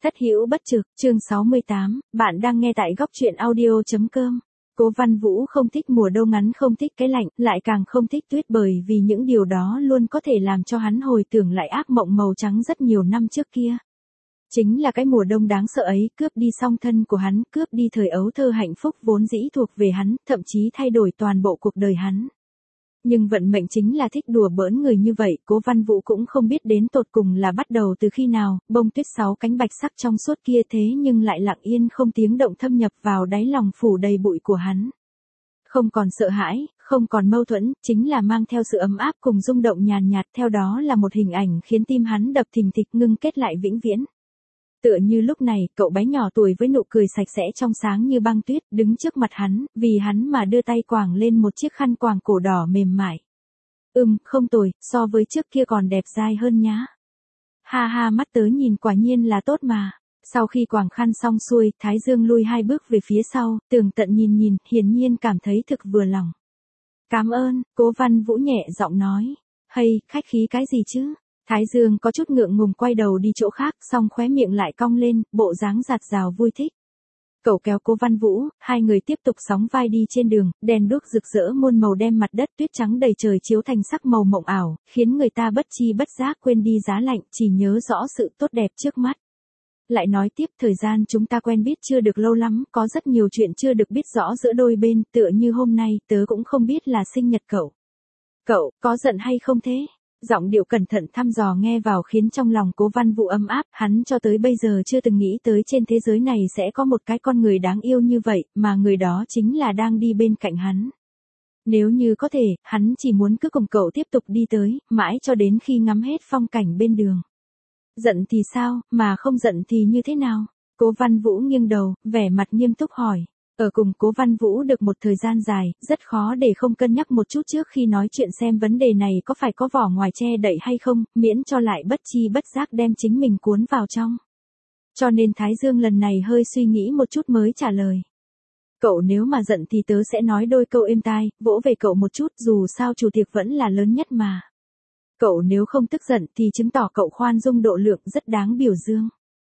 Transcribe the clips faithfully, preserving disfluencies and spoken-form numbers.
Thất hữu bất trực, chương sáu mươi tám, bạn đang nghe tại góc truyện audio.com. Cố Văn Vũ không thích mùa đông ngắn, không thích cái lạnh, lại càng không thích tuyết bởi vì những điều đó luôn có thể làm cho hắn hồi tưởng lại ác mộng màu trắng rất nhiều năm trước kia. Chính là cái mùa đông đáng sợ ấy, cướp đi song thân của hắn, cướp đi thời ấu thơ hạnh phúc vốn dĩ thuộc về hắn, thậm chí thay đổi toàn bộ cuộc đời hắn. Nhưng vận mệnh chính là thích đùa bỡn người như vậy, Cố Văn Vũ cũng không biết đến tột cùng là bắt đầu từ khi nào, bông tuyết sáu cánh bạch sắc trong suốt kia thế nhưng lại lặng yên không tiếng động thâm nhập vào đáy lòng phủ đầy bụi của hắn. Không còn sợ hãi, không còn mâu thuẫn, chính là mang theo sự ấm áp cùng rung động nhàn nhạt, theo đó là một hình ảnh khiến tim hắn đập thình thịch ngưng kết lại vĩnh viễn. Tựa như lúc này, cậu bé nhỏ tuổi với nụ cười sạch sẽ trong sáng như băng tuyết, đứng trước mặt hắn, vì hắn mà đưa tay quàng lên một chiếc khăn quàng cổ đỏ mềm mại. Ừm, không tồi, so với trước kia còn đẹp dai hơn nhá. Ha ha, mắt tớ nhìn quả nhiên là tốt mà. Sau khi quàng khăn xong xuôi, Thái Dương lui hai bước về phía sau, tường tận nhìn nhìn, hiển nhiên cảm thấy thực vừa lòng. Cảm ơn, Cố Văn Vũ nhẹ giọng nói. Hay, khách khí cái gì chứ? Thái Dương có chút ngượng ngùng quay đầu đi chỗ khác, xong khóe miệng lại cong lên, bộ dáng giạt rào vui thích. Cậu kéo Cố Văn Vũ, hai người tiếp tục sóng vai đi trên đường, đèn đuốc rực rỡ muôn màu đem mặt đất tuyết trắng đầy trời chiếu thành sắc màu mộng ảo, khiến người ta bất chi bất giác quên đi giá lạnh, chỉ nhớ rõ sự tốt đẹp trước mắt. Lại nói tiếp, thời gian chúng ta quen biết chưa được lâu lắm, có rất nhiều chuyện chưa được biết rõ giữa đôi bên, tựa như hôm nay, tớ cũng không biết là sinh nhật cậu. Cậu, có giận hay không thế? Giọng điệu cẩn thận thăm dò nghe vào khiến trong lòng Cố Văn Vũ ấm áp, hắn cho tới bây giờ chưa từng nghĩ tới trên thế giới này sẽ có một cái con người đáng yêu như vậy, mà người đó chính là đang đi bên cạnh hắn. Nếu như có thể, hắn chỉ muốn cứ cùng cậu tiếp tục đi tới, mãi cho đến khi ngắm hết phong cảnh bên đường. Giận thì sao, mà không giận thì như thế nào? Cố Văn Vũ nghiêng đầu, vẻ mặt nghiêm túc hỏi. Ở cùng Cố Văn Vũ được một thời gian dài, rất khó để không cân nhắc một chút trước khi nói chuyện xem vấn đề này có phải có vỏ ngoài che đậy hay không, miễn cho lại bất chi bất giác đem chính mình cuốn vào trong. Cho nên Thái Dương lần này hơi suy nghĩ một chút mới trả lời. Cậu nếu mà giận thì tớ sẽ nói đôi câu êm tai, vỗ về cậu một chút, dù sao chủ tiệc vẫn là lớn nhất mà. Cậu nếu không tức giận thì chứng tỏ cậu khoan dung độ lượng rất đáng biểu dương.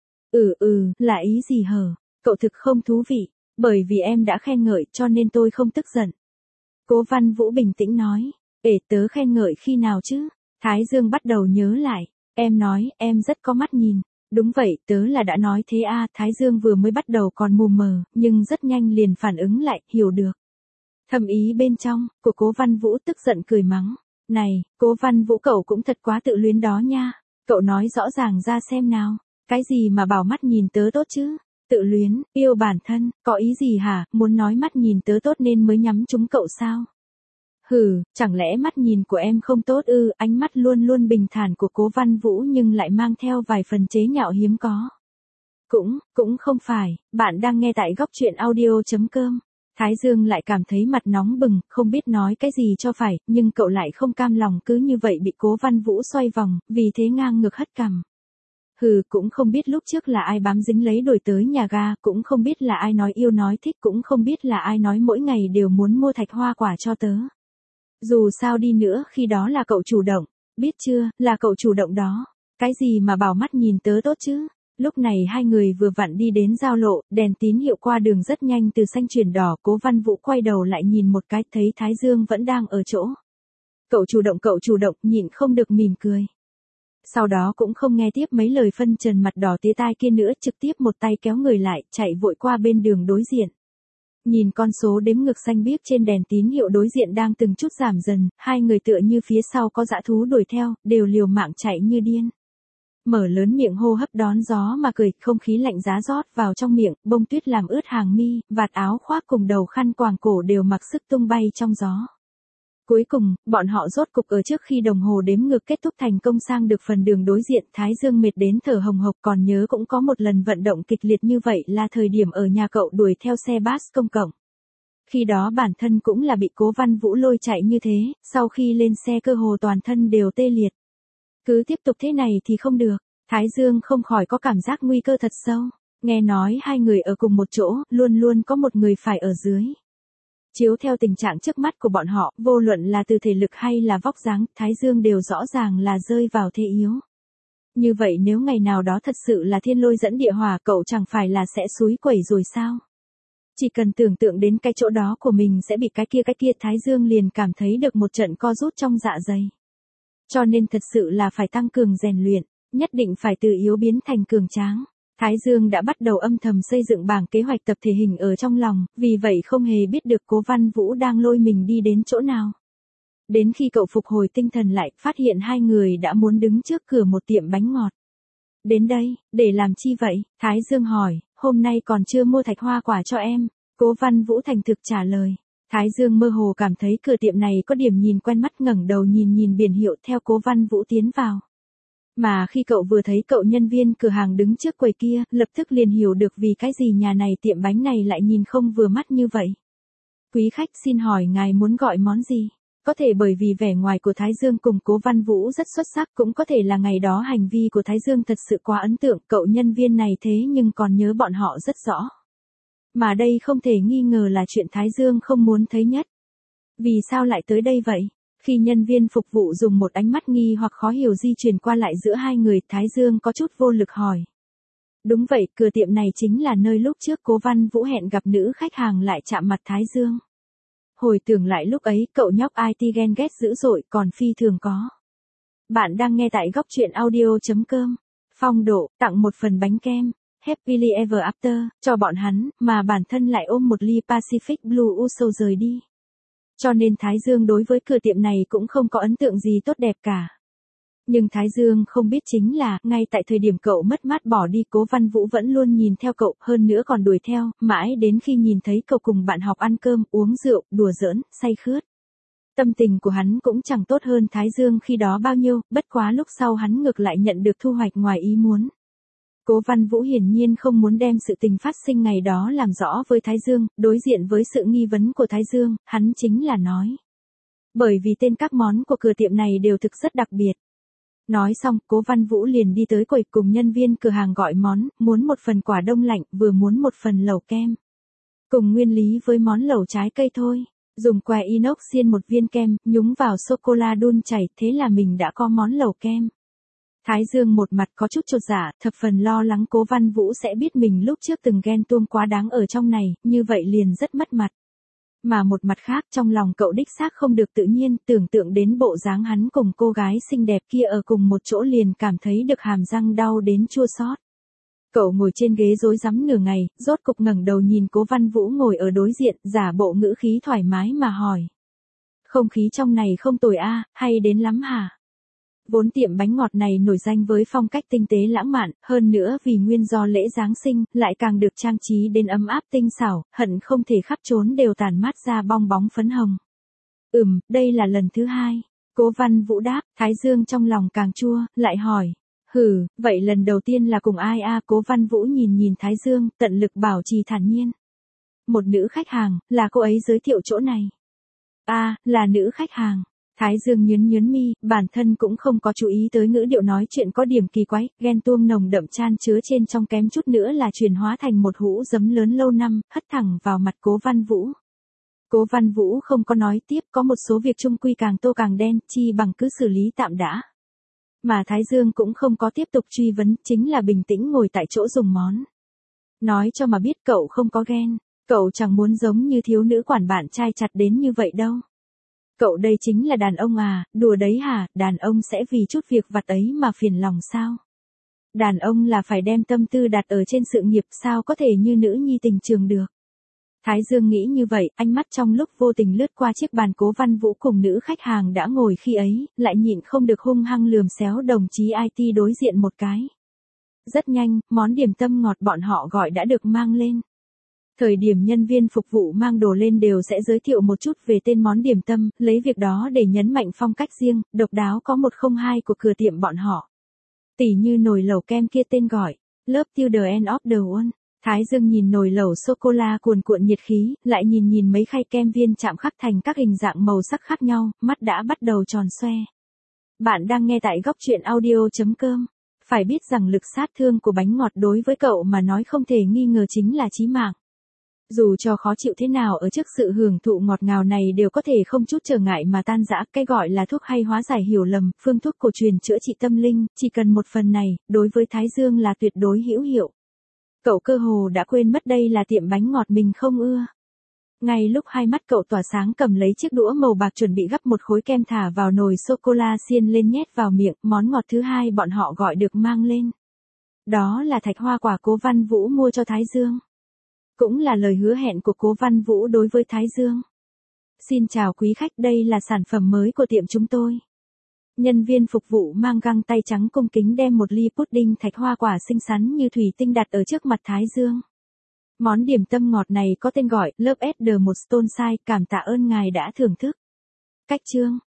Ừ ừ, là ý gì hở? Cậu thực không thú vị. Bởi vì em đã khen ngợi cho nên tôi không tức giận. Cố Văn Vũ bình tĩnh nói. Ể tớ khen ngợi khi nào chứ? Thái Dương bắt đầu nhớ lại. Em nói em rất có mắt nhìn. Đúng vậy, tớ là đã nói thế à. Thái Dương vừa mới bắt đầu còn mù mờ, nhưng rất nhanh liền phản ứng lại, hiểu được. Thầm ý bên trong, của Cố Văn Vũ tức giận cười mắng. Này, Cố Văn Vũ cậu cũng thật quá tự luyến đó nha. Cậu nói rõ ràng ra xem nào. Cái gì mà bảo mắt nhìn tớ tốt chứ? Tự luyến, yêu bản thân, có ý gì hả, muốn nói mắt nhìn tớ tốt nên mới nhắm trúng cậu sao? Hừ, chẳng lẽ mắt nhìn của em không tốt ư? Ánh mắt luôn luôn bình thản của Cố Văn Vũ nhưng lại mang theo vài phần chế nhạo hiếm có. Cũng, cũng không phải, bạn đang nghe tại góc truyện audio.com. Thái Dương lại cảm thấy mặt nóng bừng, không biết nói cái gì cho phải, nhưng cậu lại không cam lòng cứ như vậy bị Cố Văn Vũ xoay vòng, vì thế ngang ngược hất cằm. Hừ, cũng không biết lúc trước là ai bám dính lấy đuổi tới nhà ga, cũng không biết là ai nói yêu nói thích, cũng không biết là ai nói mỗi ngày đều muốn mua thạch hoa quả cho tớ. Dù sao đi nữa, khi đó là cậu chủ động, biết chưa, là cậu chủ động đó. Cái gì mà bảo mắt nhìn tớ tốt chứ? Lúc này hai người vừa vặn đi đến giao lộ, đèn tín hiệu qua đường rất nhanh từ xanh chuyển đỏ, Cố Văn Vũ quay đầu lại nhìn một cái, thấy Thái Dương vẫn đang ở chỗ. Cậu chủ động, cậu chủ động, nhịn không được mỉm cười. Sau đó cũng không nghe tiếp mấy lời phân trần mặt đỏ tía tai kia nữa, trực tiếp một tay kéo người lại, chạy vội qua bên đường đối diện. Nhìn con số đếm ngược xanh biếc trên đèn tín hiệu đối diện đang từng chút giảm dần, hai người tựa như phía sau có dã thú đuổi theo, đều liều mạng chạy như điên. Mở lớn miệng hô hấp đón gió mà cười, không khí lạnh giá rót vào trong miệng, bông tuyết làm ướt hàng mi, vạt áo khoác cùng đầu khăn quàng cổ đều mặc sức tung bay trong gió. Cuối cùng, bọn họ rốt cục ở trước khi đồng hồ đếm ngược kết thúc thành công sang được phần đường đối diện, Thái Dương mệt đến thở hồng hộc, còn nhớ cũng có một lần vận động kịch liệt như vậy là thời điểm ở nhà cậu đuổi theo xe bus công cộng. Khi đó bản thân cũng là bị Cố Văn Vũ lôi chạy như thế, sau khi lên xe cơ hồ toàn thân đều tê liệt. Cứ tiếp tục thế này thì không được, Thái Dương không khỏi có cảm giác nguy cơ thật sâu, nghe nói hai người ở cùng một chỗ, luôn luôn có một người phải ở dưới. Chiếu theo tình trạng trước mắt của bọn họ, vô luận là từ thể lực hay là vóc dáng, Thái Dương đều rõ ràng là rơi vào thế yếu. Như vậy nếu ngày nào đó thật sự là thiên lôi dẫn địa hỏa, cậu chẳng phải là sẽ xúi quẩy rồi sao? Chỉ cần tưởng tượng đến cái chỗ đó của mình sẽ bị cái kia cái kia, Thái Dương liền cảm thấy được một trận co rút trong dạ dày. Cho nên thật sự là phải tăng cường rèn luyện, nhất định phải từ yếu biến thành cường tráng. Thái Dương đã bắt đầu âm thầm xây dựng bảng kế hoạch tập thể hình ở trong lòng, vì vậy không hề biết được Cố Văn Vũ đang lôi mình đi đến chỗ nào. Đến khi cậu phục hồi tinh thần lại, phát hiện hai người đã muốn đứng trước cửa một tiệm bánh ngọt. Đến đây, để làm chi vậy? Thái Dương hỏi, hôm nay còn chưa mua thạch hoa quả cho em. Cố Văn Vũ thành thực trả lời. Thái Dương mơ hồ cảm thấy cửa tiệm này có điểm nhìn quen mắt, ngẩng đầu nhìn nhìn biển hiệu theo Cố Văn Vũ tiến vào. Mà khi cậu vừa thấy cậu nhân viên cửa hàng đứng trước quầy kia, lập tức liền hiểu được vì cái gì nhà này tiệm bánh này lại nhìn không vừa mắt như vậy. Quý khách xin hỏi ngài muốn gọi món gì? Có thể bởi vì vẻ ngoài của Thái Dương cùng Cố Văn Vũ rất xuất sắc, cũng có thể là ngày đó hành vi của Thái Dương thật sự quá ấn tượng, cậu nhân viên này thế nhưng còn nhớ bọn họ rất rõ. Mà đây không thể nghi ngờ là chuyện Thái Dương không muốn thấy nhất. Vì sao lại tới đây vậy? Khi nhân viên phục vụ dùng một ánh mắt nghi hoặc khó hiểu di chuyển qua lại giữa hai người, Thái Dương có chút vô lực hỏi. Đúng vậy, cửa tiệm này chính là nơi lúc trước Cố Văn Vũ hẹn gặp nữ khách hàng lại chạm mặt Thái Dương. Hồi tưởng lại lúc ấy, cậu nhóc i tê ghen ghét dữ dội, còn phi thường có. Bạn đang nghe tại góc truyện audio.com. Phong độ, tặng một phần bánh kem, Happily Ever After, cho bọn hắn, mà bản thân lại ôm một ly Pacific Blue Uso rời đi. Cho nên Thái Dương đối với cửa tiệm này cũng không có ấn tượng gì tốt đẹp cả. Nhưng Thái Dương không biết chính là, ngay tại thời điểm cậu mất mát bỏ đi, Cố Văn Vũ vẫn luôn nhìn theo cậu, hơn nữa còn đuổi theo, mãi đến khi nhìn thấy cậu cùng bạn học ăn cơm, uống rượu, đùa giỡn, say khướt. Tâm tình của hắn cũng chẳng tốt hơn Thái Dương khi đó bao nhiêu, bất quá lúc sau hắn ngược lại nhận được thu hoạch ngoài ý muốn. Cố Văn Vũ hiển nhiên không muốn đem sự tình phát sinh ngày đó làm rõ với Thái Dương, đối diện với sự nghi vấn của Thái Dương, hắn chính là nói. Bởi vì tên các món của cửa tiệm này đều thực rất đặc biệt. Nói xong, Cố Văn Vũ liền đi tới quầy cùng nhân viên cửa hàng gọi món, muốn một phần quả đông lạnh, vừa muốn một phần lẩu kem. Cùng nguyên lý với món lẩu trái cây thôi, dùng que inox xiên một viên kem, nhúng vào sô-cô-la đun chảy, thế là mình đã có món lẩu kem. Thái Dương một mặt có chút chột dạ, thập phần lo lắng Cố Văn Vũ sẽ biết mình lúc trước từng ghen tuông quá đáng ở trong này, như vậy liền rất mất mặt. Mà một mặt khác, trong lòng cậu đích xác không được tự nhiên, tưởng tượng đến bộ dáng hắn cùng cô gái xinh đẹp kia ở cùng một chỗ liền cảm thấy được hàm răng đau đến chua xót. Cậu ngồi trên ghế rối rắm nửa ngày, rốt cục ngẩng đầu nhìn Cố Văn Vũ ngồi ở đối diện, giả bộ ngữ khí thoải mái mà hỏi. Không khí trong này không tồi a, hay đến lắm hả? Vốn tiệm bánh ngọt này nổi danh với phong cách tinh tế lãng mạn, hơn nữa vì nguyên do lễ Giáng sinh, lại càng được trang trí đến ấm áp tinh xảo, hận không thể khắp trốn đều tản mát ra bong bóng phấn hồng. Ừm, đây là lần thứ hai. Cố Văn Vũ đáp, Thái Dương trong lòng càng chua, lại hỏi. Hừ, vậy lần đầu tiên là cùng ai a? Cố Văn Vũ nhìn nhìn Thái Dương, tận lực bảo trì thản nhiên. Một nữ khách hàng, là cô ấy giới thiệu chỗ này. A, là nữ khách hàng. Thái Dương nhướng nhướng mi, bản thân cũng không có chú ý tới ngữ điệu nói chuyện có điểm kỳ quái, ghen tuông nồng đậm chan chứa trên trong kém chút nữa là chuyển hóa thành một hũ giấm lớn lâu năm, hất thẳng vào mặt Cố Văn Vũ. Cố Văn Vũ không có nói tiếp, có một số việc chung quy càng tô càng đen, chi bằng cứ xử lý tạm đã. Mà Thái Dương cũng không có tiếp tục truy vấn, chính là bình tĩnh ngồi tại chỗ dùng món. Nói cho mà biết cậu không có ghen, cậu chẳng muốn giống như thiếu nữ quản bạn trai chặt đến như vậy đâu. Cậu đây chính là đàn ông à, đùa đấy hả, đàn ông sẽ vì chút việc vặt ấy mà phiền lòng sao? Đàn ông là phải đem tâm tư đặt ở trên sự nghiệp, sao có thể như nữ nhi tình trường được? Thái Dương nghĩ như vậy, ánh mắt trong lúc vô tình lướt qua chiếc bàn Cố Văn Vũ cùng nữ khách hàng đã ngồi khi ấy, lại nhịn không được hung hăng lườm xéo đồng chí i tê đối diện một cái. Rất nhanh, món điểm tâm ngọt bọn họ gọi đã được mang lên. Thời điểm nhân viên phục vụ mang đồ lên đều sẽ giới thiệu một chút về tên món điểm tâm, lấy việc đó để nhấn mạnh phong cách riêng, độc đáo có một không hai của cửa tiệm bọn họ. Tỉ như nồi lẩu kem kia tên gọi, Love Till the End of the World. Thái Dương nhìn nồi lẩu sô-cô-la cuồn cuộn nhiệt khí, lại nhìn nhìn mấy khay kem viên chạm khắc thành các hình dạng màu sắc khác nhau, mắt đã bắt đầu tròn xoe. Bạn đang nghe tại góc truyện audio.com. Phải biết rằng lực sát thương của bánh ngọt đối với cậu mà nói không thể nghi ngờ chính là chí mạng. Dù cho khó chịu thế nào ở trước sự hưởng thụ ngọt ngào này đều có thể không chút trở ngại mà tan rã, cái gọi là thuốc hay hóa giải hiểu lầm, phương thuốc cổ truyền chữa trị tâm linh, chỉ cần một phần này, đối với Thái Dương là tuyệt đối hữu hiệu. Cậu cơ hồ đã quên mất đây là tiệm bánh ngọt mình không ưa. Ngay lúc hai mắt cậu tỏa sáng cầm lấy chiếc đũa màu bạc chuẩn bị gắp một khối kem thả vào nồi sô-cô-la xiên lên nhét vào miệng, món ngọt thứ hai bọn họ gọi được mang lên. Đó là thạch hoa quả Cố Văn Vũ mua cho Thái Dương. Cũng là lời hứa hẹn của Cố Văn Vũ đối với Thái Dương. Xin chào quý khách, đây là sản phẩm mới của tiệm chúng tôi. Nhân viên phục vụ mang găng tay trắng cung kính đem một ly pudding thạch hoa quả xinh xắn như thủy tinh đặt ở trước mặt Thái Dương. Món điểm tâm ngọt này có tên gọi Love at the Stone Side, cảm tạ ơn ngài đã thưởng thức. Cách chương